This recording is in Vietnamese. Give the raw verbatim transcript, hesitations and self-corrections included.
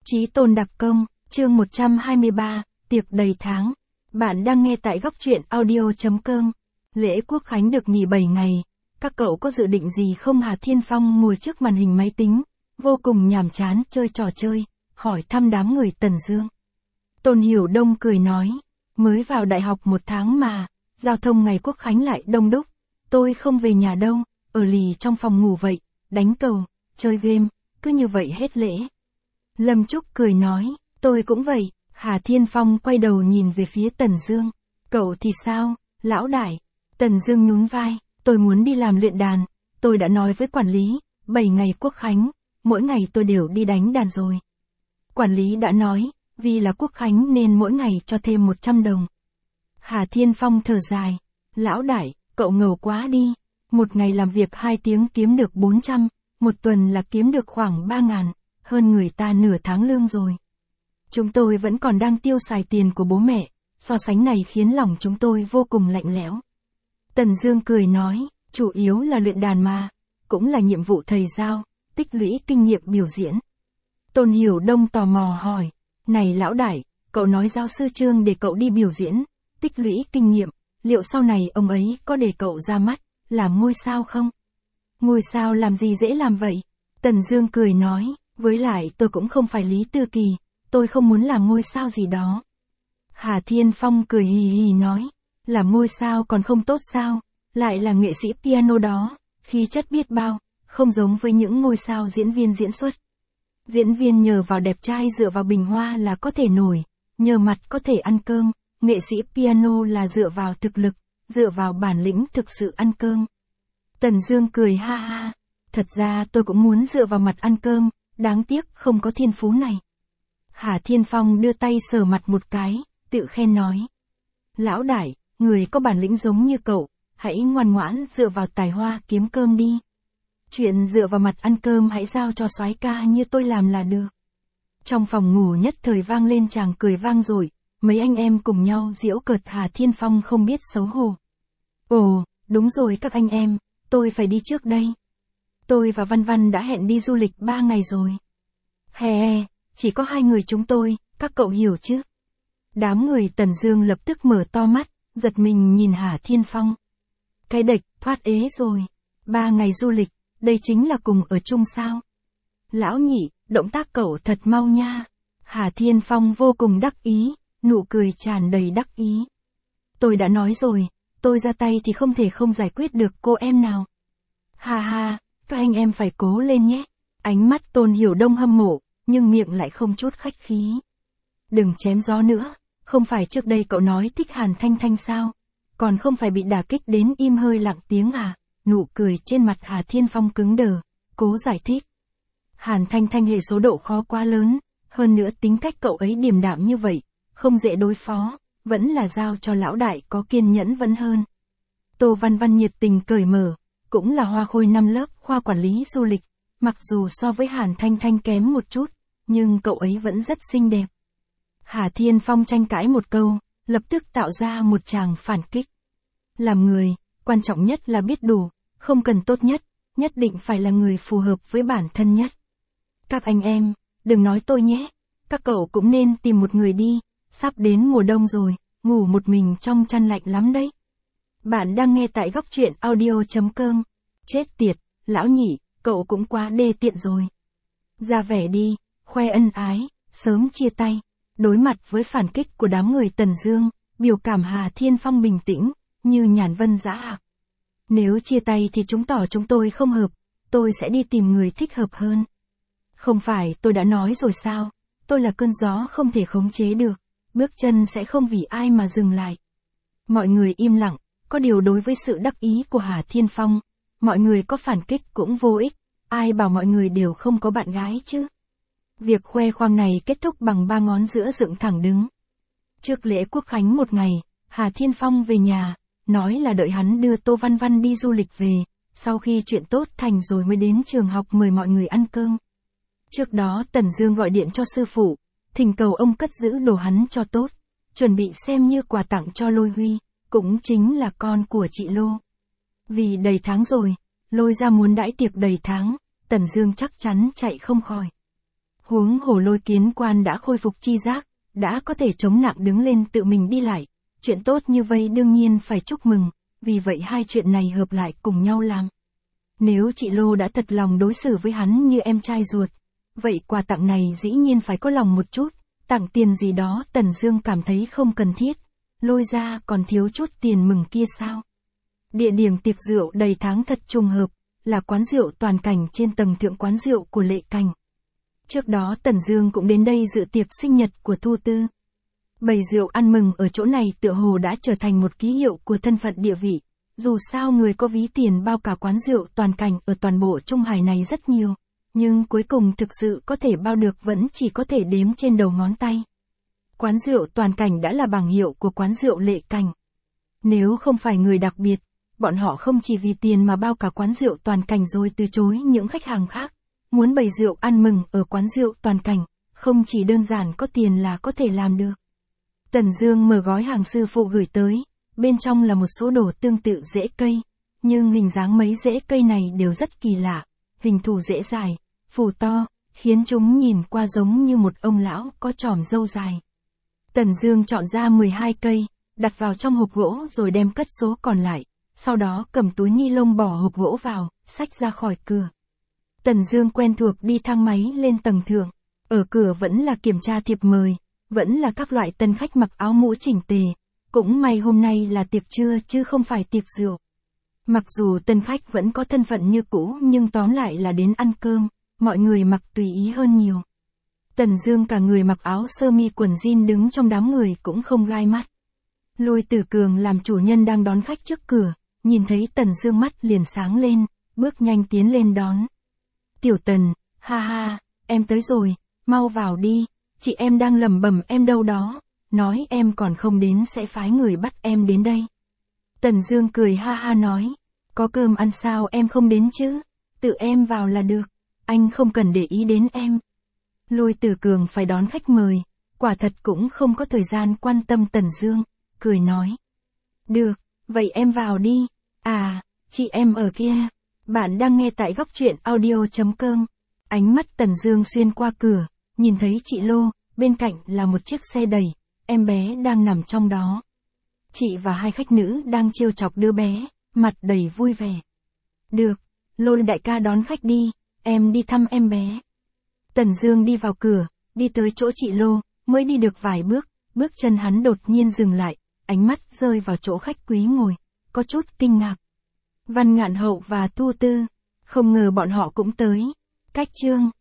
Chí Tôn đặc công, chương một trăm hai mươi ba, tiệc đầy tháng. Bạn đang nghe tại góc truyện audio chấm com. Lễ Quốc Khánh được nghỉ bảy ngày. Các cậu có dự định gì không? Hà Thiên Phong ngồi trước màn hình máy tính, vô cùng nhàm chán chơi trò chơi, hỏi thăm đám người Tần Dương. Tôn Hiểu Đông cười nói, mới vào đại học một tháng mà, giao thông ngày Quốc Khánh lại đông đúc, tôi không về nhà đâu, ở lì trong phòng ngủ vậy, đánh cầu, chơi game, cứ như vậy hết lễ. Lâm Trúc cười nói, tôi cũng vậy. Hà Thiên Phong quay đầu nhìn về phía Tần Dương. Cậu thì sao, lão đại? Tần Dương nhún vai, tôi muốn đi làm luyện đàn, tôi đã nói với quản lý, bảy ngày Quốc Khánh, mỗi ngày tôi đều đi đánh đàn rồi. Quản lý đã nói, vì là Quốc Khánh nên mỗi ngày cho thêm một trăm đồng. Hà Thiên Phong thở dài, lão đại, cậu ngầu quá đi, một ngày làm việc hai tiếng kiếm được bốn trăm, một tuần là kiếm được khoảng ba ngàn, hơn người ta nửa tháng lương rồi. Chúng tôi vẫn còn đang tiêu xài tiền của bố mẹ, so sánh này khiến lòng chúng tôi vô cùng lạnh lẽo. Tần Dương cười nói, chủ yếu là luyện đàn mà, cũng là nhiệm vụ thầy giao, tích lũy kinh nghiệm biểu diễn. Tôn Hiểu Đông tò mò hỏi, này lão đại, cậu nói giáo sư Trương để cậu đi biểu diễn, tích lũy kinh nghiệm, liệu sau này ông ấy có để cậu ra mắt, làm ngôi sao không? Ngôi sao làm gì dễ làm vậy? Tần Dương cười nói, với lại tôi cũng không phải Lý Tư Kỳ, tôi không muốn làm ngôi sao gì đó. Hà Thiên Phong cười hì hì nói, làm ngôi sao còn không tốt sao, lại là nghệ sĩ piano đó, khí chất biết bao, không giống với những ngôi sao diễn viên diễn xuất. Diễn viên nhờ vào đẹp trai dựa vào bình hoa là có thể nổi, nhờ mặt có thể ăn cơm, nghệ sĩ piano là dựa vào thực lực, dựa vào bản lĩnh thực sự ăn cơm. Tần Dương cười ha ha, thật ra tôi cũng muốn dựa vào mặt ăn cơm, đáng tiếc không có thiên phú này. Hà Thiên Phong đưa tay sờ mặt một cái, tự khen nói. Lão đại, người có bản lĩnh giống như cậu, hãy ngoan ngoãn dựa vào tài hoa kiếm cơm đi. Chuyện dựa vào mặt ăn cơm hãy giao cho soái ca như tôi làm là được. Trong phòng ngủ nhất thời vang lên tràng cười vang dội, mấy anh em cùng nhau giễu cợt Hà Thiên Phong không biết xấu hổ. Ồ, đúng rồi các anh em, tôi phải đi trước đây. Tôi và Văn Văn đã hẹn đi du lịch ba ngày rồi. Hè hè, chỉ có hai người chúng tôi, các cậu hiểu chứ? Đám người Tần Dương lập tức mở to mắt, giật mình nhìn Hà Thiên Phong. Cái đệch, thoát ế rồi. Ba ngày du lịch, đây chính là cùng ở chung sao? Lão nhị, động tác cậu thật mau nha. Hà Thiên Phong vô cùng đắc ý, nụ cười tràn đầy đắc ý. Tôi đã nói rồi, tôi ra tay thì không thể không giải quyết được cô em nào. Ha ha, các anh em phải cố lên nhé. Ánh mắt Tôn Hiểu Đông hâm mộ, nhưng miệng lại không chút khách khí. Đừng chém gió nữa, không phải trước đây cậu nói thích Hàn Thanh Thanh sao? Còn không phải bị đả kích đến im hơi lặng tiếng à? Nụ cười trên mặt Hà Thiên Phong cứng đờ, cố giải thích. Hàn Thanh Thanh hệ số độ khó quá lớn, hơn nữa tính cách cậu ấy điềm đạm như vậy, không dễ đối phó, vẫn là giao cho lão đại có kiên nhẫn vẫn hơn. Tô Văn Văn nhiệt tình cởi mở, cũng là hoa khôi năm lớp khoa quản lý du lịch, mặc dù so với Hàn Thanh Thanh kém một chút, nhưng cậu ấy vẫn rất xinh đẹp. Hà Thiên Phong tranh cãi một câu, lập tức tạo ra một tràng phản kích. Làm người, quan trọng nhất là biết đủ, không cần tốt nhất, nhất định phải là người phù hợp với bản thân nhất. Các anh em, đừng nói tôi nhé, các cậu cũng nên tìm một người đi, sắp đến mùa đông rồi, ngủ một mình trong chăn lạnh lắm đấy. Bạn đang nghe tại góc truyện audio chấm com. Chết tiệt, lão nhị, cậu cũng quá đê tiện rồi. Ra vẻ đi, khoe ân ái, sớm chia tay. Đối mặt với phản kích của đám người Tần Dương, biểu cảm Hà Thiên Phong bình tĩnh, như nhàn vân dã hạc. Nếu chia tay thì chứng tỏ chúng tôi không hợp, tôi sẽ đi tìm người thích hợp hơn. Không phải tôi đã nói rồi sao, tôi là cơn gió không thể khống chế được, bước chân sẽ không vì ai mà dừng lại. Mọi người im lặng, có điều đối với sự đắc ý của Hà Thiên Phong, mọi người có phản kích cũng vô ích, ai bảo mọi người đều không có bạn gái chứ. Việc khoe khoang này kết thúc bằng ba ngón giữa dựng thẳng đứng. Trước lễ Quốc Khánh một ngày, Hà Thiên Phong về nhà, nói là đợi hắn đưa Tô Văn Văn đi du lịch về, sau khi chuyện tốt thành rồi mới đến trường học mời mọi người ăn cơm. Trước đó Tần Dương gọi điện cho sư phụ, thỉnh cầu ông cất giữ đồ hắn cho tốt, chuẩn bị xem như quà tặng cho Lôi Huy, cũng chính là con của chị Lô. Vì đầy tháng rồi, Lôi ra muốn đãi tiệc đầy tháng, Tần Dương chắc chắn chạy không khỏi. Huống hồ Lôi Kiến Quan đã khôi phục chi giác, đã có thể chống nặng đứng lên tự mình đi lại. Chuyện tốt như vậy đương nhiên phải chúc mừng, vì vậy hai chuyện này hợp lại cùng nhau làm. Nếu chị Lô đã thật lòng đối xử với hắn như em trai ruột, vậy quà tặng này dĩ nhiên phải có lòng một chút, tặng tiền gì đó Tần Dương cảm thấy không cần thiết, Lôi ra còn thiếu chút tiền mừng kia sao. Địa điểm tiệc rượu đầy tháng thật trùng hợp, là quán rượu Toàn Cảnh trên tầng thượng quán rượu của Lệ Cảnh. Trước đó Tần Dương cũng đến đây dự tiệc sinh nhật của Thu Tư. Bày rượu ăn mừng ở chỗ này tựa hồ đã trở thành một ký hiệu của thân phận địa vị, dù sao người có ví tiền bao cả quán rượu Toàn Cảnh ở toàn bộ Trung Hải này rất nhiều, nhưng cuối cùng thực sự có thể bao được vẫn chỉ có thể đếm trên đầu ngón tay. Quán rượu Toàn Cảnh đã là bảng hiệu của quán rượu Lệ Cảnh. Nếu không phải người đặc biệt, bọn họ không chỉ vì tiền mà bao cả quán rượu Toàn Cảnh rồi từ chối những khách hàng khác. Muốn bày rượu ăn mừng ở quán rượu Toàn Cảnh, không chỉ đơn giản có tiền là có thể làm được. Tần Dương mở gói hàng sư phụ gửi tới, bên trong là một số đồ tương tự rễ cây, nhưng hình dáng mấy rễ cây này đều rất kỳ lạ, hình thù rễ dài, phù to, khiến chúng nhìn qua giống như một ông lão có chòm râu dài. Tần Dương chọn ra mười hai cây, đặt vào trong hộp gỗ rồi đem cất số còn lại, sau đó cầm túi ni lông bỏ hộp gỗ vào, xách ra khỏi cửa. Tần Dương quen thuộc đi thang máy lên tầng thượng, ở cửa vẫn là kiểm tra thiệp mời, vẫn là các loại tân khách mặc áo mũ chỉnh tề, cũng may hôm nay là tiệc trưa chứ không phải tiệc rượu. Mặc dù tân khách vẫn có thân phận như cũ nhưng tóm lại là đến ăn cơm, mọi người mặc tùy ý hơn nhiều. Tần Dương cả người mặc áo sơ mi quần jean đứng trong đám người cũng không gai mắt. Lôi Tử Cường làm chủ nhân đang đón khách trước cửa, nhìn thấy Tần Dương mắt liền sáng lên, bước nhanh tiến lên đón. Tiểu Tần, ha ha, em tới rồi, mau vào đi, chị em đang lẩm bẩm em đâu đó, nói em còn không đến sẽ phái người bắt em đến đây. Tần Dương cười ha ha nói, có cơm ăn sao em không đến chứ, tự em vào là được, anh không cần để ý đến em. Lôi Tử Cường phải đón khách mời, quả thật cũng không có thời gian quan tâm Tần Dương, cười nói. Được, vậy em vào đi, à, chị em ở kia. Bạn đang nghe tại góc truyện audio chấm com. Ánh mắt Tần Dương xuyên qua cửa, nhìn thấy chị Lô, bên cạnh là một chiếc xe đẩy, em bé đang nằm trong đó. Chị và hai khách nữ đang trêu chọc đứa bé, mặt đầy vui vẻ. Được, Lô đại ca đón khách đi, em đi thăm em bé. Tần Dương đi vào cửa, đi tới chỗ chị Lô, mới đi được vài bước, bước chân hắn đột nhiên dừng lại, ánh mắt rơi vào chỗ khách quý ngồi, có chút kinh ngạc. Văn Ngạn Hậu và Thu Tư, không ngờ bọn họ cũng tới. Cách chương